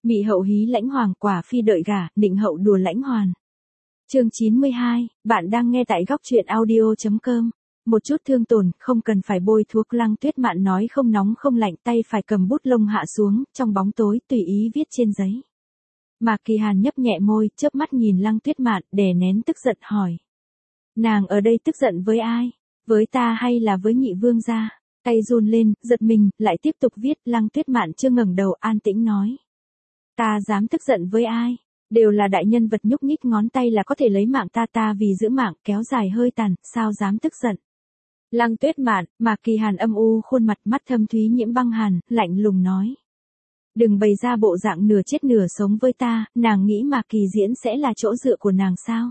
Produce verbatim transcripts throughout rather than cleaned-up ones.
Mị hậu hí lãnh hoàng, quả phi đợi gả, định hậu đùa lãnh hoàn. Chương chín mươi hai, bạn đang nghe tại góc truyện audio chấm com. Một chút thương tổn, không cần phải bôi thuốc. Lăng Tuyết Mạn nói không nóng không lạnh, tay phải cầm bút lông hạ xuống, trong bóng tối tùy ý viết trên giấy. Mạc Kỳ Hàn nhấp nhẹ môi, chớp mắt nhìn Lăng Tuyết Mạn, đè nén tức giận hỏi. Nàng ở đây tức giận với ai? Với ta hay là với nhị vương gia? Tay run lên, giật mình, lại tiếp tục viết. Lăng Tuyết Mạn chưa ngẩng đầu, an tĩnh nói. Ta dám tức giận với ai? Đều là đại nhân vật, nhúc nhích ngón tay là có thể lấy mạng ta, ta vì giữ mạng kéo dài hơi tàn, sao dám tức giận? Lăng Tuyết Mạn, Mạc Kỳ Hàn âm u khuôn mặt, mắt thâm thúy nhiễm băng hàn, lạnh lùng nói. Đừng bày ra bộ dạng nửa chết nửa sống với ta, nàng nghĩ Mạc Kỳ Diễn sẽ là chỗ dựa của nàng sao?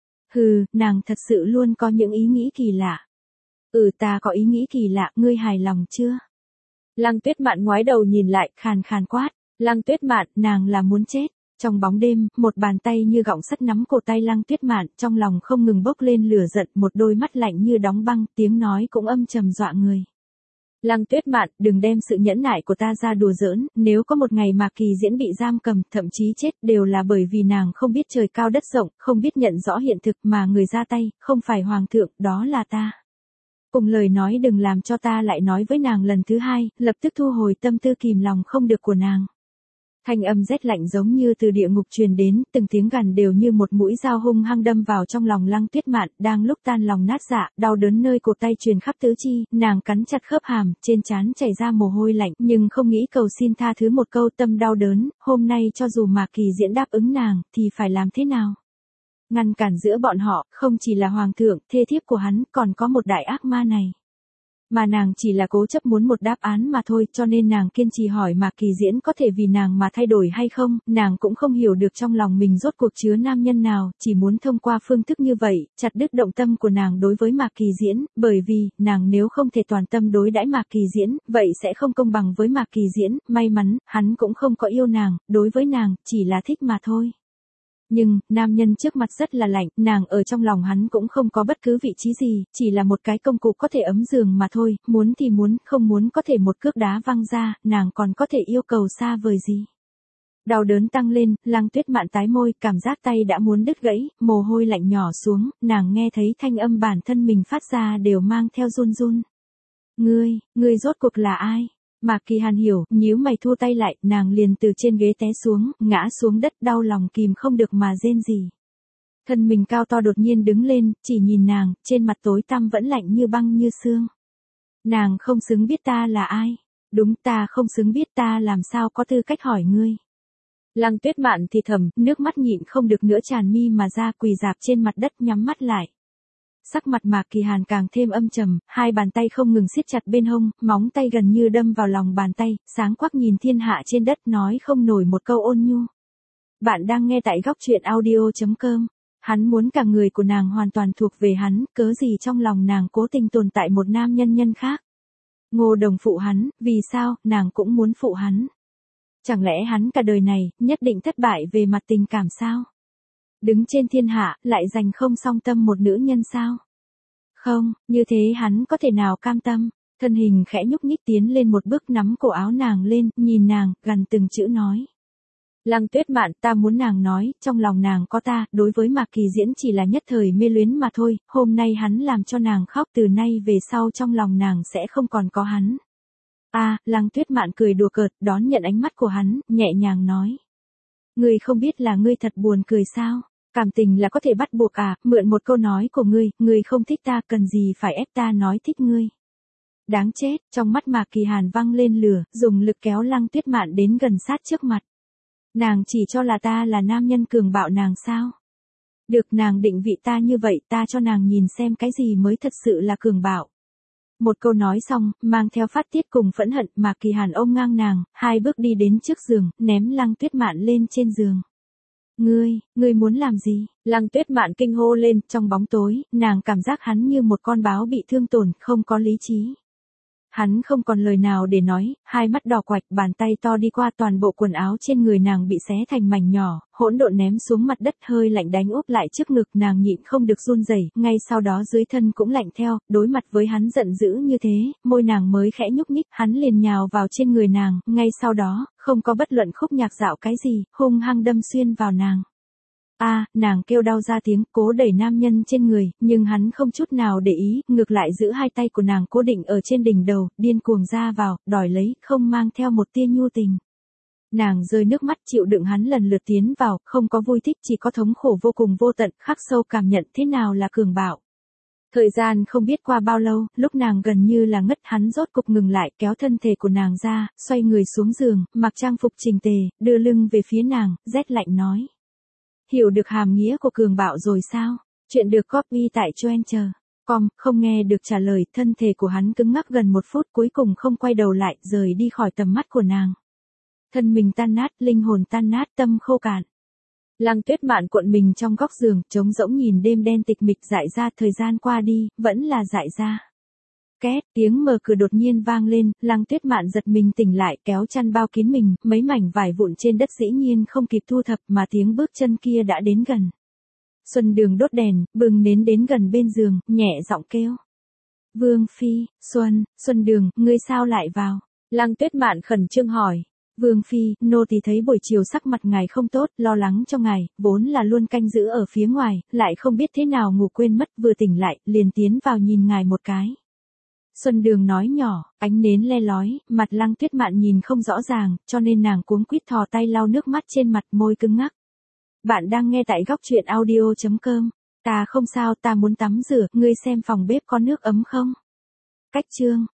Hừ, nàng thật sự luôn có những ý nghĩ kỳ lạ. Ừ, ta có ý nghĩ kỳ lạ, ngươi hài lòng chưa? Lăng Tuyết Mạn ngoái đầu nhìn lại, khàn khàn quát. Lăng Tuyết Mạn, nàng là muốn chết. Trong bóng đêm, một bàn tay như gọng sắt nắm cổ tay Lăng Tuyết Mạn, trong lòng không ngừng bốc lên lửa giận, một đôi mắt lạnh như đóng băng, tiếng nói cũng âm trầm dọa người. Lăng Tuyết Mạn, đừng đem sự nhẫn nại của ta ra đùa giỡn, nếu có một ngày Mạc Kỳ Diễn bị giam cầm, thậm chí chết, đều là bởi vì nàng không biết trời cao đất rộng, không biết nhận rõ hiện thực, mà người ra tay, không phải hoàng thượng, đó là ta. Cùng lời nói đừng làm cho ta lại nói với nàng lần thứ hai, lập tức thu hồi tâm tư kìm lòng không được của nàng. Thanh âm rét lạnh giống như từ địa ngục truyền đến, từng tiếng gằn đều như một mũi dao hung hăng đâm vào trong lòng Lăng Tuyết Mạn, đang lúc tan lòng nát dạ, đau đớn nơi cổ tay truyền khắp tứ chi, nàng cắn chặt khớp hàm, trên trán chảy ra mồ hôi lạnh, nhưng không nghĩ cầu xin tha thứ một câu, tâm đau đớn, hôm nay cho dù Mạc Kỳ Diễn đáp ứng nàng, thì phải làm thế nào? Ngăn cản giữa bọn họ, không chỉ là hoàng thượng, thê thiếp của hắn, còn có một đại ác ma này. Mà nàng chỉ là cố chấp muốn một đáp án mà thôi, cho nên nàng kiên trì hỏi Mạc Kỳ Diễn có thể vì nàng mà thay đổi hay không, nàng cũng không hiểu được trong lòng mình rốt cuộc chứa nam nhân nào, chỉ muốn thông qua phương thức như vậy, chặt đứt động tâm của nàng đối với Mạc Kỳ Diễn, bởi vì, nàng nếu không thể toàn tâm đối đãi Mạc Kỳ Diễn, vậy sẽ không công bằng với Mạc Kỳ Diễn, may mắn, hắn cũng không có yêu nàng, đối với nàng, chỉ là thích mà thôi. Nhưng, nam nhân trước mặt rất là lạnh, nàng ở trong lòng hắn cũng không có bất cứ vị trí gì, chỉ là một cái công cụ có thể ấm giường mà thôi, muốn thì muốn, không muốn có thể một cước đá văng ra, nàng còn có thể yêu cầu xa vời gì. Đau đớn tăng lên, Lăng Tuyết Mạn tái môi, cảm giác tay đã muốn đứt gãy, mồ hôi lạnh nhỏ xuống, nàng nghe thấy thanh âm bản thân mình phát ra đều mang theo run run. Ngươi, ngươi rốt cuộc là ai? Mạc Kỳ Hàn hiểu, nhíu mày thu tay lại, nàng liền từ trên ghế té xuống, ngã xuống đất, đau lòng kìm không được mà rên rỉ. Thân mình cao to đột nhiên đứng lên, chỉ nhìn nàng, trên mặt tối tăm vẫn lạnh như băng như xương. Nàng không xứng biết ta là ai. Đúng, ta không xứng biết, ta làm sao có tư cách hỏi ngươi. Lăng Tuyết Mạn thì thầm, nước mắt nhịn không được nữa tràn mi mà ra, quỳ rạp trên mặt đất nhắm mắt lại. Sắc mặt Mạc Kỳ Hàn càng thêm âm trầm, hai bàn tay không ngừng siết chặt bên hông, móng tay gần như đâm vào lòng bàn tay, sáng quắc nhìn thiên hạ trên đất, nói không nổi một câu ôn nhu. Bạn đang nghe tại góc truyện audio chấm com. Hắn muốn cả người của nàng hoàn toàn thuộc về hắn, cớ gì trong lòng nàng cố tình tồn tại một nam nhân nhân khác. Ngô Đồng phụ hắn, vì sao, nàng cũng muốn phụ hắn. Chẳng lẽ hắn cả đời này, nhất định thất bại về mặt tình cảm sao? Đứng trên thiên hạ, lại giành không song tâm một nữ nhân sao? Không, như thế hắn có thể nào cam tâm? Thân hình khẽ nhúc nhích tiến lên một bước, nắm cổ áo nàng lên, nhìn nàng, gằn từng chữ nói. Lăng Tuyết Mạn, ta muốn nàng nói, trong lòng nàng có ta, đối với Mạc Kỳ Diễn chỉ là nhất thời mê luyến mà thôi, hôm nay hắn làm cho nàng khóc, từ nay về sau trong lòng nàng sẽ không còn có hắn. A, à, Lăng Tuyết Mạn cười đùa cợt, đón nhận ánh mắt của hắn, nhẹ nhàng nói. Ngươi không biết là ngươi thật buồn cười sao? Cảm tình là có thể bắt buộc à, mượn một câu nói của ngươi, ngươi không thích ta, cần gì phải ép ta nói thích ngươi. Đáng chết, trong mắt Mạc Kỳ Hàn văng lên lửa, dùng lực kéo Lăng Tuyết Mạn đến gần sát trước mặt. Nàng chỉ cho là ta là nam nhân cường bạo nàng sao? Được, nàng định vị ta như vậy, ta cho nàng nhìn xem cái gì mới thật sự là cường bạo. Một câu nói xong, mang theo phát tiết cùng phẫn hận, Mạc Kỳ Hàn ôm ngang nàng, hai bước đi đến trước giường, ném Lăng Tuyết Mạn lên trên giường. Ngươi, ngươi muốn làm gì? Lăng Tuyết Mạn kinh hô lên, trong bóng tối, nàng cảm giác hắn như một con báo bị thương tổn, không có lý trí. Hắn không còn lời nào để nói, hai mắt đỏ quạch, bàn tay to đi qua toàn bộ quần áo trên người nàng bị xé thành mảnh nhỏ, hỗn độn ném xuống mặt đất, hơi lạnh đánh úp lại trước ngực, nàng nhịn không được run rẩy, ngay sau đó dưới thân cũng lạnh theo, đối mặt với hắn giận dữ như thế, môi nàng mới khẽ nhúc nhích, hắn liền nhào vào trên người nàng, ngay sau đó, không có bất luận khúc nhạc dạo cái gì, hung hăng đâm xuyên vào nàng. A, à, nàng kêu đau ra tiếng, cố đẩy nam nhân trên người, nhưng hắn không chút nào để ý, ngược lại giữ hai tay của nàng cố định ở trên đỉnh đầu, điên cuồng ra vào, đòi lấy, không mang theo một tia nhu tình. Nàng rơi nước mắt chịu đựng hắn lần lượt tiến vào, không có vui thích, chỉ có thống khổ vô cùng vô tận, khắc sâu cảm nhận thế nào là cường bạo. Thời gian không biết qua bao lâu, lúc nàng gần như là ngất, hắn rốt cục ngừng lại, kéo thân thể của nàng ra, xoay người xuống giường, mặc trang phục chỉnh tề, đưa lưng về phía nàng, rét lạnh nói. Hiểu được hàm nghĩa của cường bạo rồi sao? Chuyện được copy tại Choen chờ. Com, không nghe được trả lời, thân thể của hắn cứng ngắc gần một phút, cuối cùng không quay đầu lại, rời đi khỏi tầm mắt của nàng. Thân mình tan nát, linh hồn tan nát, tâm khô cạn. Lăng Tuyết Mạn cuộn mình trong góc giường, trống rỗng nhìn đêm đen tịch mịch, dại ra, thời gian qua đi, vẫn là dại ra. Két, tiếng mở cửa đột nhiên vang lên, Lăng Tuyết Mạn giật mình tỉnh lại, kéo chăn bao kín mình, mấy mảnh vải vụn trên đất dĩ nhiên không kịp thu thập, mà tiếng bước chân kia đã đến gần. Xuân Đường đốt đèn, bừng nến đến gần bên giường, nhẹ giọng kêu. Vương Phi, Xuân, Xuân Đường, ngươi sao lại vào? Lăng Tuyết Mạn khẩn trương hỏi. Vương Phi, nô tỳ thấy buổi chiều sắc mặt ngài không tốt, lo lắng cho ngài, vốn là luôn canh giữ ở phía ngoài, lại không biết thế nào ngủ quên mất, vừa tỉnh lại, liền tiến vào nhìn ngài một cái. Xuân Đường nói nhỏ, ánh nến le lói, mặt Lăng Tuyết Mạn nhìn không rõ ràng, cho nên nàng cuống quýt thò tay lau nước mắt trên mặt, môi cứng ngắc. Bạn đang nghe tại góc truyện audio chấm com. Ta không sao, ta muốn tắm rửa, ngươi xem phòng bếp có nước ấm không? Cách chương.